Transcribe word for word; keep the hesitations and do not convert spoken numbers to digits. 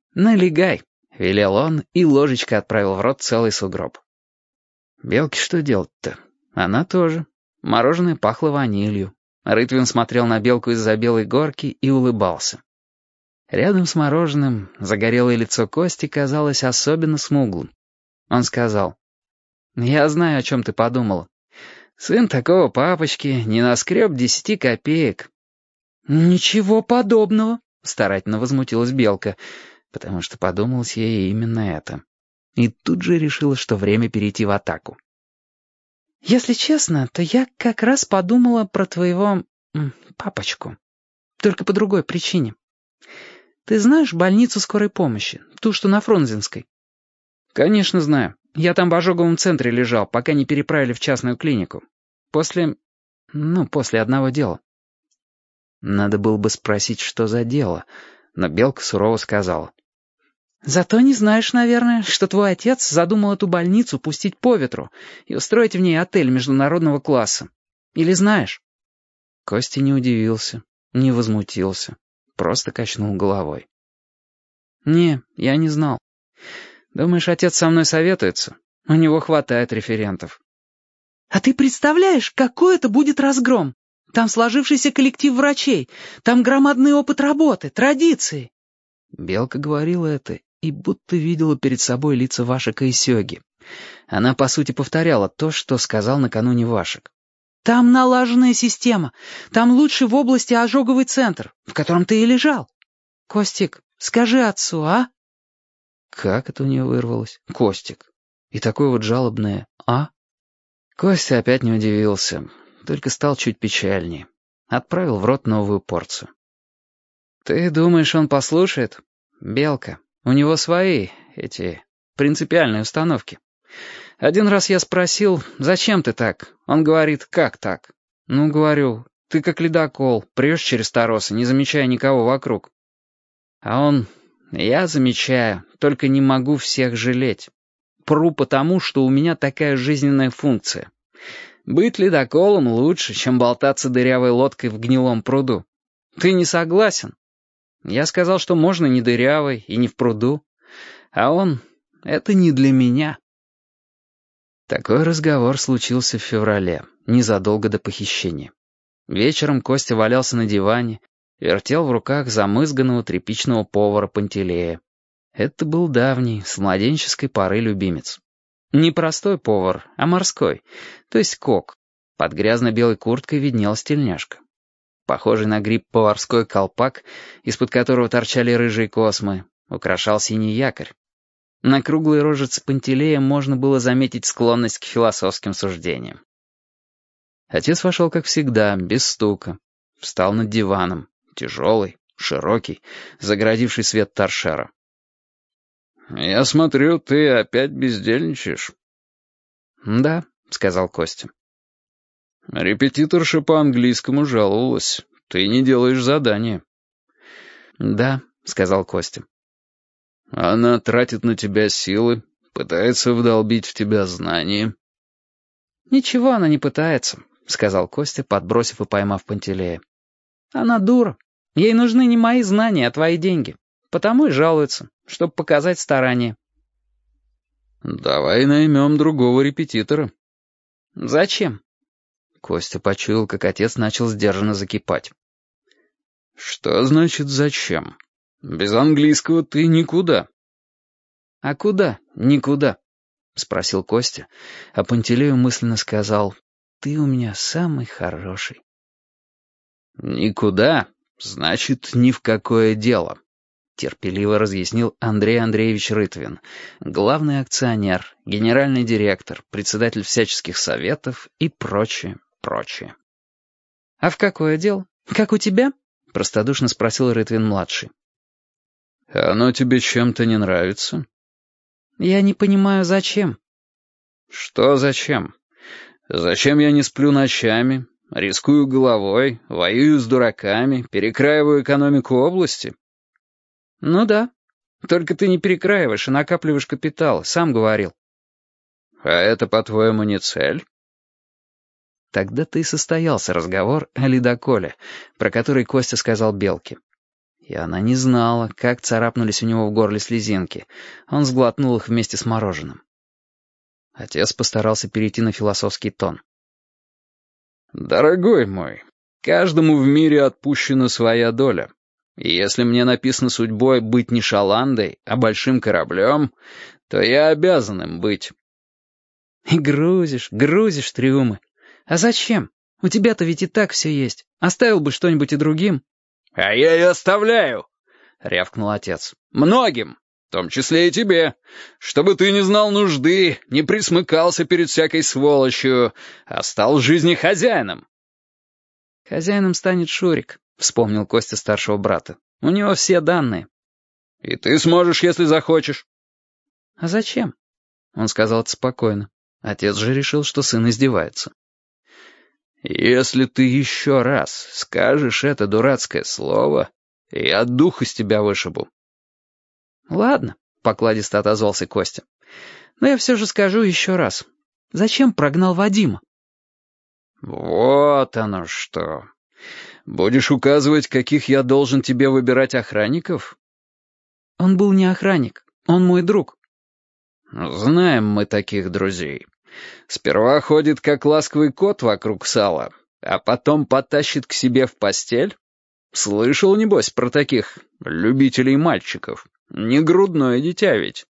«Налегай», — велел он, и ложечкой отправил в рот целый сугроб. Белке что делать-то? Она тоже. Мороженое пахло ванилью. Рытвин смотрел на Белку из-за белой горки и улыбался. Рядом с мороженым загорелое лицо Кости казалось особенно смуглым. Он сказал: «Я знаю, о чем ты подумала. Сын такого папочки не наскреб десяти копеек». «Ничего подобного», — старательно возмутилась Белка, потому что подумалось ей именно это. И тут же решила, что время перейти в атаку. «Если честно, то я как раз подумала про твоего м, папочку. Только по другой причине. Ты знаешь больницу скорой помощи, ту, что на Фрунзенской?» «Конечно знаю. Я там в ожоговом центре лежал, пока не переправили в частную клинику. После... ну, после одного дела». Надо было бы спросить, что за дело, но Белка сурово сказала: «Зато не знаешь, наверное, что твой отец задумал эту больницу пустить по ветру и устроить в ней отель международного класса. Или знаешь?» Костя не удивился, не возмутился, просто качнул головой. «Не, я не знал. Думаешь, отец со мной советуется? У него хватает референтов». «А ты представляешь, какой это будет разгром? Там сложившийся коллектив врачей, там громадный опыт работы, традиции». Белка говорила это и будто видела перед собой лица Вашика и Сёги. Она, по сути, повторяла то, что сказал накануне Вашик. «Там налаженная система, там лучший в области ожоговый центр, в котором ты и лежал. Костик, скажи отцу, а?» Как это у нее вырвалось? Костик. И такое вот жалобное «а». Костя опять не удивился, только стал чуть печальнее. Отправил в рот новую порцию. «Ты думаешь, он послушает? Белка, у него свои, эти, принципиальные установки. Один раз я спросил, зачем ты так? Он говорит, как так? Ну, говорю, ты как ледокол, прешь через торосы, не замечая никого вокруг. А он, я замечаю, только не могу всех жалеть. Пру потому, что у меня такая жизненная функция. Быть ледоколом лучше, чем болтаться дырявой лодкой в гнилом пруду. Ты не согласен?» Я сказал, что можно не дырявой и не в пруду. А он... это не для меня. Такой разговор случился в феврале, незадолго до похищения. Вечером Костя валялся на диване, вертел в руках замызганного тряпичного повара Пантелея. Это был давний, с младенческой поры любимец. Не простой повар, а морской, то есть кок. Под грязно-белой курткой виднелась тельняшка. Похожий на гриб поварской колпак, из-под которого торчали рыжие космы, украшал синий якорь. На круглой рожице Пантелея можно было заметить склонность к философским суждениям. Отец вошел, как всегда, без стука. Встал над диваном, тяжелый, широкий, загородивший свет торшера. «Я смотрю, ты опять бездельничаешь». «Да», — сказал Костя. «Репетиторша по английскому жаловалась. Ты не делаешь задания». «Да», — сказал Костя. «Она тратит на тебя силы, пытается вдолбить в тебя знания». «Ничего она не пытается», — сказал Костя, подбросив и поймав Пантелея. «Она дура. Ей нужны не мои знания, а твои деньги. Потому и жалуется, чтобы показать старание». «Давай наймем другого репетитора». «Зачем?» Костя почуял, как отец начал сдержанно закипать. «Что значит «зачем»? Без английского ты никуда». «А куда? Никуда», — спросил Костя, а Пантелею мысленно сказал: «Ты у меня самый хороший». «Никуда, значит, ни в какое дело», — терпеливо разъяснил Андрей Андреевич Рытвин, главный акционер, генеральный директор, председатель всяческих советов и прочее. Прочее. «А в какое дело? Как у тебя?» — простодушно спросил Рытвин-младший. «Оно тебе чем-то не нравится?» «Я не понимаю, зачем». «Что зачем? Зачем я не сплю ночами, рискую головой, воюю с дураками, перекраиваю экономику области?» «Ну да. Только ты не перекраиваешь, а накапливаешь капитал, сам говорил». «А это, по-твоему, не цель?» Тогда-то и состоялся разговор о ледоколе, про который Костя сказал Белке. И она не знала, как царапнулись у него в горле слезинки. Он сглотнул их вместе с мороженым. Отец постарался перейти на философский тон. «Дорогой мой, каждому в мире отпущена своя доля. И если мне написано судьбой быть не шаландой, а большим кораблем, то я обязан им быть». «И грузишь, грузишь трюмы. А зачем? У тебя-то ведь и так все есть. Оставил бы что-нибудь и другим». «А я и оставляю», — рявкнул отец. «Многим, в том числе и тебе, чтобы ты не знал нужды, не присмыкался перед всякой сволочью, а стал в жизни хозяином». «Хозяином станет Шурик», — вспомнил Костя старшего брата. «У него все данные». «И ты сможешь, если захочешь». «А зачем?» — он сказал это спокойно. Отец же решил, что сын издевается. «Если ты еще раз скажешь это дурацкое слово, я дух из тебя вышибу». «Ладно», — покладисто отозвался Костя. «Но я все же скажу еще раз. Зачем прогнал Вадима?» «Вот оно что. Будешь указывать, каких я должен тебе выбирать охранников?» «Он был не охранник. Он мой друг». «Знаем мы таких друзей. Сперва ходит, как ласковый кот вокруг сала, а потом потащит к себе в постель? Слышал, небось, про таких любителей мальчиков? Не грудное дитя ведь».